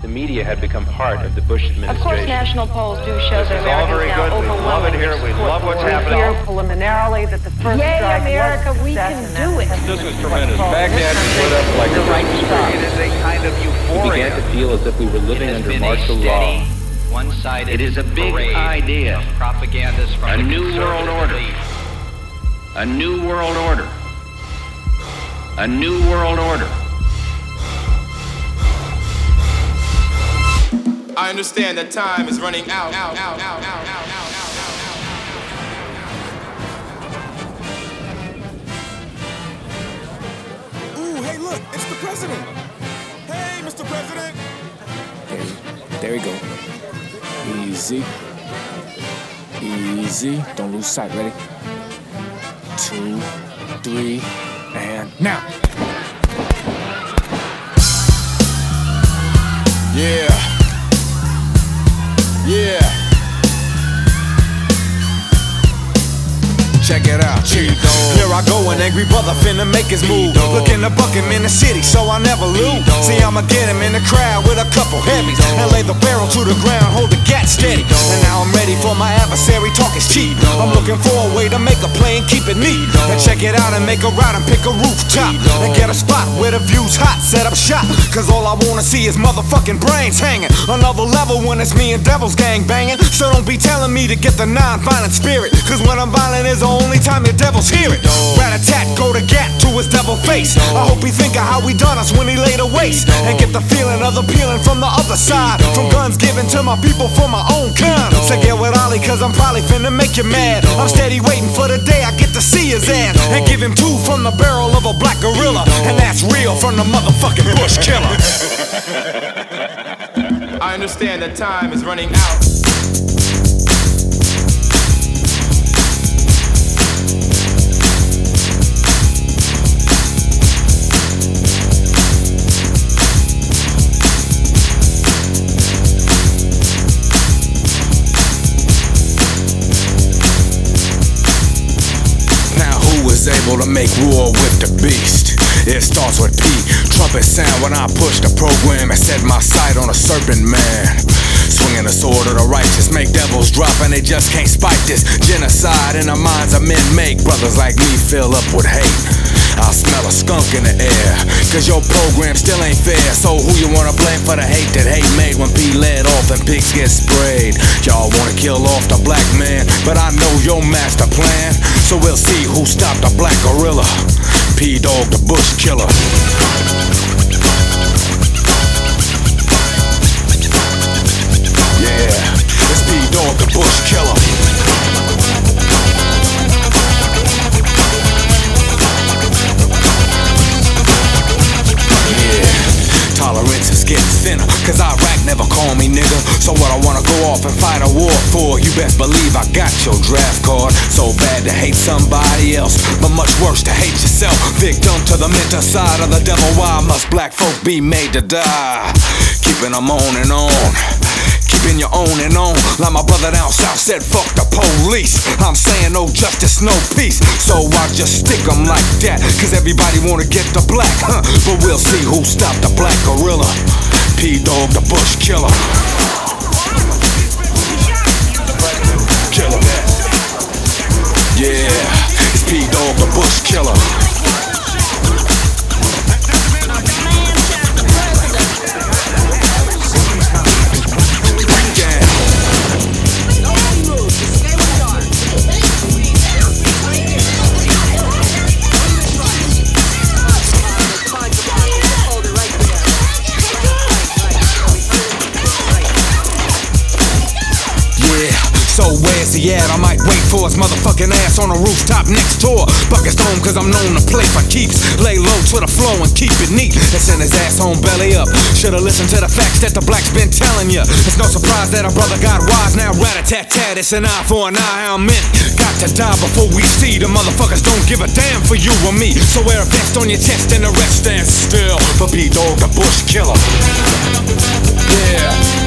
the media had become part of the Bush administration. Of course, national polls do show that This is all very good. We love it here. We love what's happening. Here preliminarily that the first Yay, strike America, was a we success, can and do it. This is tremendous. Baghdad split up like a right stop. It is a kind of We euphoria. began to feel as if we were living It has under been martial a law. steady, one-sided It is a big parade idea. of propagandists from A the new world conservative order. elite. A new world order. A new world order. I understand that time is running out. Ooh, hey, look, it's the president. Hey, Mr. President. There we go. Easy. Easy. Don't lose sight. Ready? 2, 3, and now. Yeah. Yeah. Check it out, Here I go, an angry brother finna make his move. Looking to buck him in the city, so I never lose. See, I'ma get him in the crowd with a couple heavies and lay the barrel to the ground, hold the gat steady. And now I'm ready for my adversary, talk is cheap. I'm looking for a way to make a play and keep it neat. And check it out and make a route and pick a rooftop and get a spot where the view's hot, set up shop. Cause all I wanna see is motherfucking brains hanging. Another level when it's me and Devil's gang banging. So don't be telling me to get the non-violent spirit. Cause when I'm violent is the only time your devils hear it. Rat-a-tat, go to gat to his devil face. I hope he think of how he done us when he laid a waste. And get the feeling of the peeling from the other side. From guns given to my people for my own kind. So get with Ollie cause I'm probably finna make you mad. I'm steady waiting for the day I get to see his ass. And give him 2 from the barrel of a black gorilla. And that's real from the motherfucking Bush killer. I understand that time is running out. Able to make war with the beast. It starts with P. Trumpet sound when I push the program and set my sight on a serpent man. Swinging the sword of the righteous, make devils drop and they just can't spike this genocide in the minds of men. Make brothers like me fill up with hate. I smell a skunk in the air, cause your program still ain't fair. So who you wanna blame for the hate that hate made when P led off and pigs get sprayed? Y'all wanna kill off the black man, but I know your master plan. So we'll see who stopped the black gorilla. P-Dog the Bush killer. Yeah, it's P-Dog the Bush killer. Tolerance is getting thinner, cause Iraq never called me nigga. So what I wanna go off and fight a war for? You best believe I got your draft card. So bad to hate somebody else, but much worse to hate yourself. Victim to the mental side of the devil. Why must black folk be made to die? Keeping them on and on, keeping your own and on. Like my brother down south said, fuck the police. I'm saying no justice, no peace. So I just stick them like that, cause everybody wanna get the black, but we'll see who stopped the black gorilla. P-Dog the Bush killer. Killer. Yeah, it's P-Dog the Bush killer. So where's he at? I might wait for his motherfucking ass on a rooftop next door. Bucket's home cause I'm known to play for keeps. Lay low to the flow and keep it neat. And send his ass home belly up. Should've listened to the facts that the blacks been telling ya. It's no surprise that a brother got wise. Now rat-a-tat-tat, it's an eye for an eye. How many got to die before we see? The motherfuckers don't give a damn for you or me. So wear a vest on your chest and the rest stand still. For P-Dog the Bush killer. Yeah.